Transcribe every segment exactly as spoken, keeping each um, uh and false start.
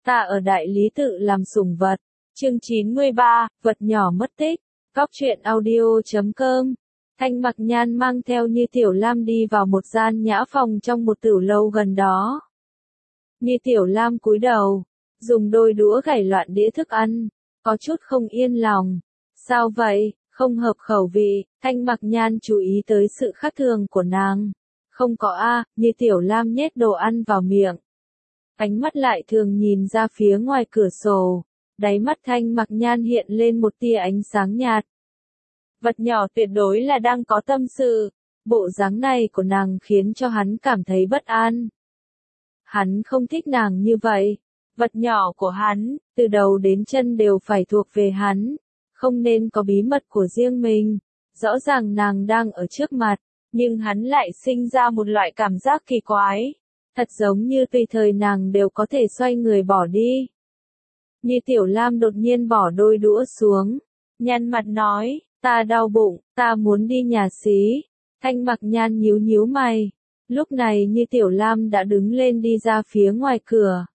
Ta ở đại lý tự làm sủng vật. Chương chín mươi ba, vật nhỏ mất tích. Góc truyện audio chấm com. Thanh Mặc Nhan mang theo Như Tiểu Lam đi vào một gian nhã phòng trong một tửu lâu gần đó. Như Tiểu Lam cúi đầu, dùng đôi đũa gảy loạn đĩa thức ăn, có chút không yên lòng. Sao vậy, không hợp khẩu vị? Thanh Mặc Nhan chú ý tới sự khác thường của nàng. Không có a, Như Tiểu Lam nhét đồ ăn vào miệng. Ánh mắt lại thường nhìn ra phía ngoài cửa sổ, đáy mắt Thanh Mặc Nhan hiện lên một tia ánh sáng nhạt. Vật nhỏ tuyệt đối là đang có tâm sự, bộ dáng này của nàng khiến cho hắn cảm thấy bất an. Hắn không thích nàng như vậy, vật nhỏ của hắn, từ đầu đến chân đều phải thuộc về hắn, không nên có bí mật của riêng mình. Rõ ràng nàng đang ở trước mặt, nhưng hắn lại sinh ra một loại cảm giác kỳ quái. Thật giống như tùy thời nàng đều có thể xoay người bỏ đi. Như Tiểu Lam đột nhiên bỏ đôi đũa xuống, nhăn mặt nói, ta đau bụng, ta muốn đi nhà xí. Thanh Mặc Nhan nhíu nhíu mày. Lúc này Như Tiểu Lam đã đứng lên đi ra phía ngoài cửa.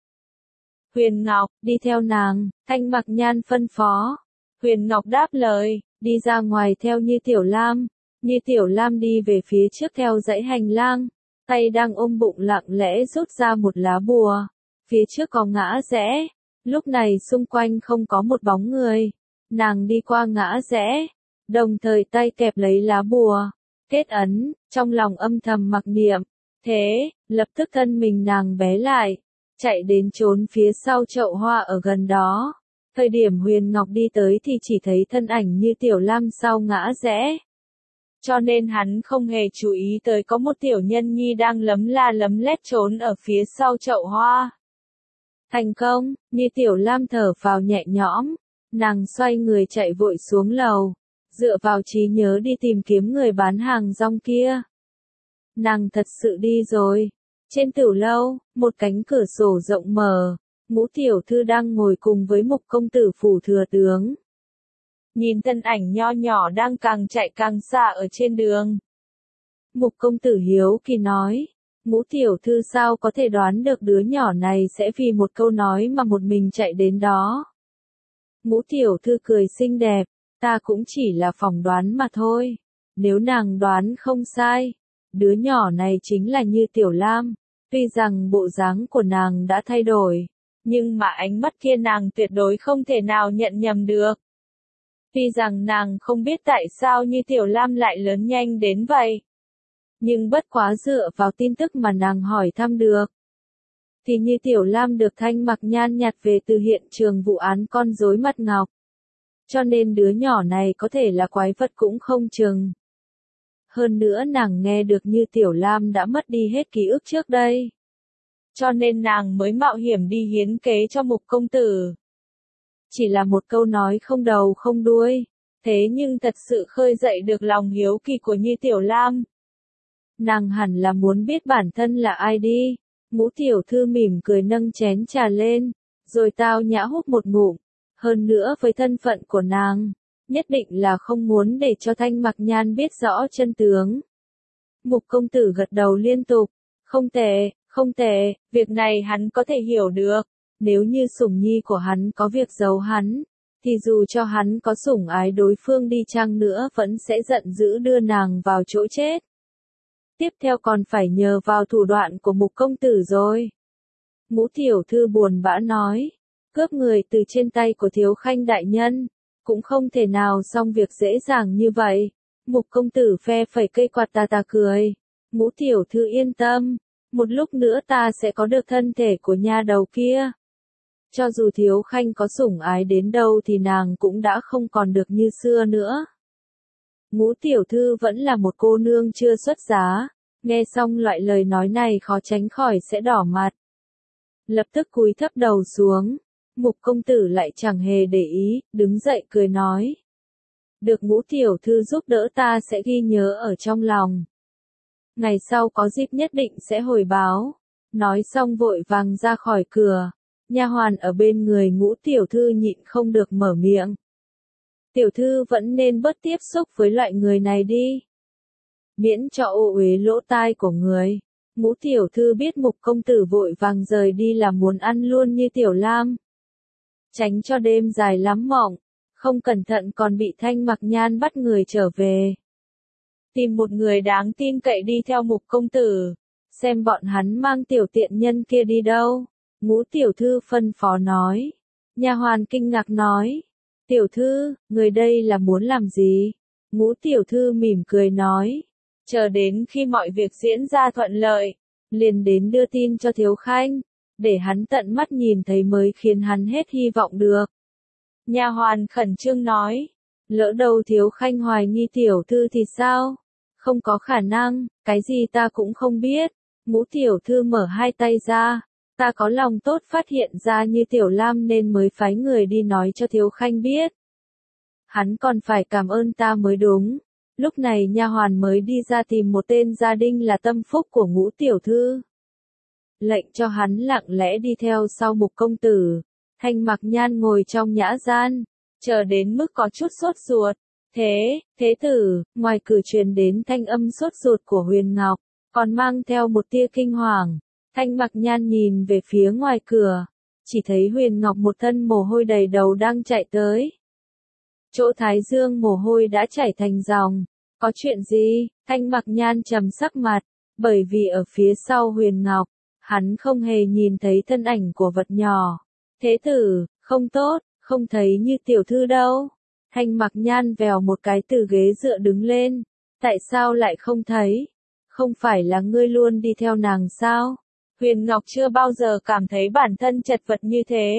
Huyền Ngọc, đi theo nàng, Thanh Mặc Nhan phân phó. Huyền Ngọc đáp lời, đi ra ngoài theo Như Tiểu Lam. Như Tiểu Lam đi về phía trước theo dãy hành lang. Tay đang ôm bụng lặng lẽ rút ra một lá bùa. Phía trước có ngã rẽ. Lúc này xung quanh không có một bóng người. Nàng đi qua ngã rẽ, đồng thời tay kẹp lấy lá bùa, kết ấn, trong lòng âm thầm mặc niệm. Thế, lập tức thân mình nàng bé lại, chạy đến trốn phía sau chậu hoa ở gần đó. Thời điểm Huyền Ngọc đi tới thì chỉ thấy thân ảnh Như Tiểu Lam sau ngã rẽ. Cho nên hắn không hề chú ý tới có một tiểu nhân nhi đang lấm la lấm lét trốn ở phía sau chậu hoa. Thành công, Như Tiểu Lam thở phào nhẹ nhõm, nàng xoay người chạy vội xuống lầu, dựa vào trí nhớ đi tìm kiếm người bán hàng rong kia. Nàng thật sự đi rồi. Trên tửu lâu, một cánh cửa sổ rộng mở, Ngũ tiểu thư đang ngồi cùng với Mục công tử phủ thừa tướng. Nhìn thân ảnh nho nhỏ đang càng chạy càng xa ở trên đường. Mục công tử hiếu kỳ nói, Ngũ tiểu thư sao có thể đoán được đứa nhỏ này sẽ vì một câu nói mà một mình chạy đến đó. Ngũ tiểu thư cười xinh đẹp, ta cũng chỉ là phỏng đoán mà thôi. Nếu nàng đoán không sai, đứa nhỏ này chính là Như Tiểu Lam. Tuy rằng bộ dáng của nàng đã thay đổi, nhưng mà ánh mắt kia nàng tuyệt đối không thể nào nhận nhầm được. Tuy rằng nàng không biết tại sao Như Tiểu Lam lại lớn nhanh đến vậy, nhưng bất quá dựa vào tin tức mà nàng hỏi thăm được, thì Như Tiểu Lam được Thanh Mặc Nhan nhặt về từ hiện trường vụ án con rối mặt ngọc. Cho nên đứa nhỏ này có thể là quái vật cũng không chừng. Hơn nữa nàng nghe được Như Tiểu Lam đã mất đi hết ký ức trước đây. Cho nên nàng mới mạo hiểm đi hiến kế cho Mục công tử. Chỉ là một câu nói không đầu không đuôi, thế nhưng thật sự khơi dậy được lòng hiếu kỳ của Như Tiểu Lam. Nàng hẳn là muốn biết bản thân là ai đi. Ngũ tiểu thư mỉm cười nâng chén trà lên, rồi tao nhã hút một ngụm. Hơn nữa với thân phận của nàng, nhất định là không muốn để cho Thanh Mặc Nhan biết rõ chân tướng. Mục công tử gật đầu liên tục, không tệ, không tệ, việc này hắn có thể hiểu được. Nếu như sủng nhi của hắn có việc giấu hắn, thì dù cho hắn có sủng ái đối phương đi chăng nữa vẫn sẽ giận dữ đưa nàng vào chỗ chết. Tiếp theo còn phải nhờ vào thủ đoạn của Mục công tử rồi. Ngũ tiểu thư buồn bã nói, cướp người từ trên tay của Thiếu Khanh đại nhân, cũng không thể nào xong việc dễ dàng như vậy. Mục công tử phe phẩy cây quạt tà tà cười, Ngũ tiểu thư yên tâm, một lúc nữa ta sẽ có được thân thể của nha đầu kia. Cho dù Thiếu Khanh có sủng ái đến đâu thì nàng cũng đã không còn được như xưa nữa. Ngũ tiểu thư vẫn là một cô nương chưa xuất giá, nghe xong loại lời nói này khó tránh khỏi sẽ đỏ mặt. Lập tức cúi thấp đầu xuống, Mục công tử lại chẳng hề để ý, đứng dậy cười nói. Được Ngũ tiểu thư giúp đỡ ta sẽ ghi nhớ ở trong lòng. Ngày sau có dịp nhất định sẽ hồi báo. Nói xong vội vàng ra khỏi cửa, nha hoàn ở bên người Ngũ tiểu thư nhịn không được mở miệng. Tiểu thư vẫn nên bớt tiếp xúc với loại người này đi. Miễn cho ô uế lỗ tai của người. Ngũ tiểu thư biết Mục công tử vội vàng rời đi là muốn ăn luôn như Tiểu Lam. Tránh cho đêm dài lắm mộng, không cẩn thận còn bị Thanh Mặc Nhan bắt người trở về. Tìm một người đáng tin cậy đi theo Mục công tử, xem bọn hắn mang tiểu tiện nhân kia đi đâu. Ngũ tiểu thư phân phó nói. Nha hoàn kinh ngạc nói. Tiểu thư, người đây là muốn làm gì? Ngũ tiểu thư mỉm cười nói. Chờ đến khi mọi việc diễn ra thuận lợi, liền đến đưa tin cho Thiếu Khanh, để hắn tận mắt nhìn thấy mới khiến hắn hết hy vọng được. Nha hoàn khẩn trương nói. Lỡ đâu Thiếu Khanh hoài nghi tiểu thư thì sao? Không có khả năng, cái gì ta cũng không biết. Ngũ tiểu thư mở hai tay ra. Ta có lòng tốt phát hiện ra như Tiểu Lam nên mới phái người đi nói cho Thiếu Khanh biết. Hắn còn phải cảm ơn ta mới đúng. Lúc này nha hoàn mới đi ra tìm một tên gia đình là tâm phúc của Ngũ tiểu thư. Lệnh cho hắn lặng lẽ đi theo sau Mục công tử. Thanh Mặc Nhan ngồi trong nhã gian, chờ đến mức có chút sốt ruột. Thế, thế tử, ngoài cửa truyền đến thanh âm sốt ruột của Huyền Ngọc, còn mang theo một tia kinh hoàng. Thanh Mặc Nhan nhìn về phía ngoài cửa, chỉ thấy Huyền Ngọc một thân mồ hôi đầy đầu đang chạy tới. Chỗ thái dương mồ hôi đã chảy thành dòng. Có chuyện gì? Thanh Mặc Nhan trầm sắc mặt, bởi vì ở phía sau Huyền Ngọc, hắn không hề nhìn thấy thân ảnh của vật nhỏ. Thế tử, không tốt, không thấy như tiểu thư đâu. Thanh Mặc Nhan vèo một cái từ ghế dựa đứng lên. Tại sao lại không thấy? Không phải là ngươi luôn đi theo nàng sao? Huyền Ngọc chưa bao giờ cảm thấy bản thân chật vật như thế.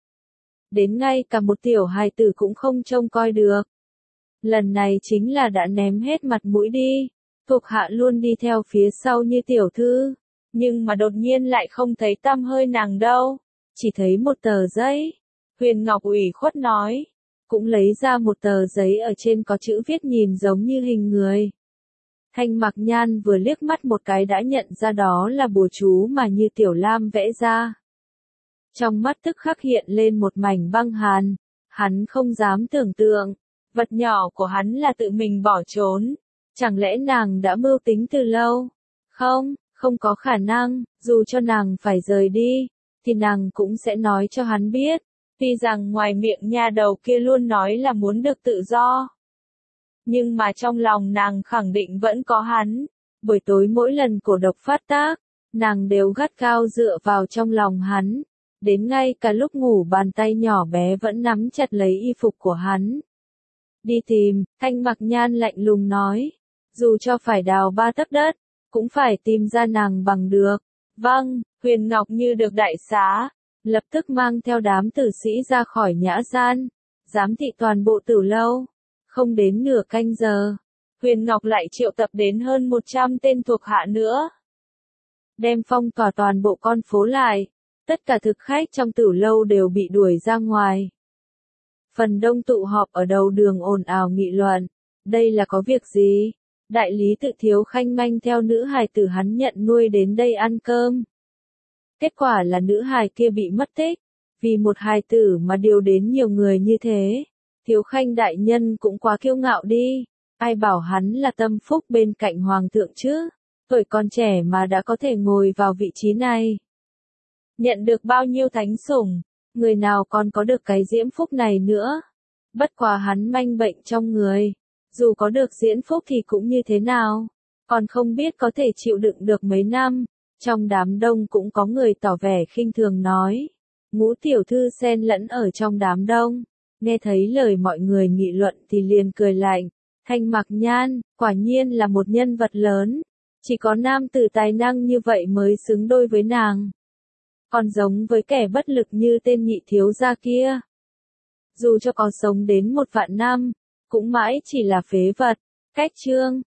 Đến ngay cả một tiểu hài tử cũng không trông coi được. Lần này chính là đã ném hết mặt mũi đi. Thuộc hạ luôn đi theo phía sau như tiểu thư. Nhưng mà đột nhiên lại không thấy tăm hơi nàng đâu. Chỉ thấy một tờ giấy. Huyền Ngọc ủy khuất nói. Cũng lấy ra một tờ giấy ở trên có chữ viết nhìn giống như hình người. Thanh Mặc Nhan vừa liếc mắt một cái đã nhận ra đó là bùa chú mà như Tiểu Lam vẽ ra. Trong mắt tức khắc hiện lên một mảnh băng hàn. Hắn không dám tưởng tượng. Vật nhỏ của hắn là tự mình bỏ trốn. Chẳng lẽ nàng đã mưu tính từ lâu? Không, không có khả năng. Dù cho nàng phải rời đi, thì nàng cũng sẽ nói cho hắn biết. Tuy rằng ngoài miệng nha đầu kia luôn nói là muốn được tự do. Nhưng mà trong lòng nàng khẳng định vẫn có hắn. Buổi tối mỗi lần cổ độc phát tác, nàng đều gắt gao dựa vào trong lòng hắn. Đến ngay cả lúc ngủ bàn tay nhỏ bé vẫn nắm chặt lấy y phục của hắn. Đi tìm, Thanh Mặc Nhan lạnh lùng nói. Dù cho phải đào ba tấc đất, cũng phải tìm ra nàng bằng được. Vâng, Huyền Ngọc như được đại xá. Lập tức mang theo đám tử sĩ ra khỏi nhã gian. Giám thị toàn bộ tử lâu. Không đến nửa canh giờ, Huyền Ngọc lại triệu tập đến hơn một trăm tên thuộc hạ nữa. Đem phong tỏa toàn bộ con phố lại. Tất cả thực khách trong tử lâu đều bị đuổi ra ngoài. Phần đông tụ họp ở đầu đường ồn ào nghị luận. Đây là có việc gì? Đại lý Tự Thiếu Khanh manh theo nữ hài tử hắn nhận nuôi đến đây ăn cơm. Kết quả là nữ hài kia bị mất tích. Vì một hài tử mà điều đến nhiều người như thế. Thiếu Khanh đại nhân cũng quá kiêu ngạo đi. Ai bảo hắn là tâm phúc bên cạnh hoàng thượng chứ? Tuổi còn trẻ mà đã có thể ngồi vào vị trí này. Nhận được bao nhiêu thánh sủng, người nào còn có được cái diễm phúc này nữa. Bất quá hắn manh bệnh trong người. Dù có được diễm phúc thì cũng như thế nào. Còn không biết có thể chịu đựng được mấy năm. Trong đám đông cũng có người tỏ vẻ khinh thường nói. Ngũ tiểu thư xen lẫn ở trong đám đông. Nghe thấy lời mọi người nghị luận thì liền cười lạnh. Thanh Mặc Nhan, quả nhiên là một nhân vật lớn. Chỉ có nam tử tài năng như vậy mới xứng đôi với nàng. Còn giống với kẻ bất lực như tên nhị thiếu gia kia. Dù cho có sống đến một vạn năm, cũng mãi chỉ là phế vật. Cách chương.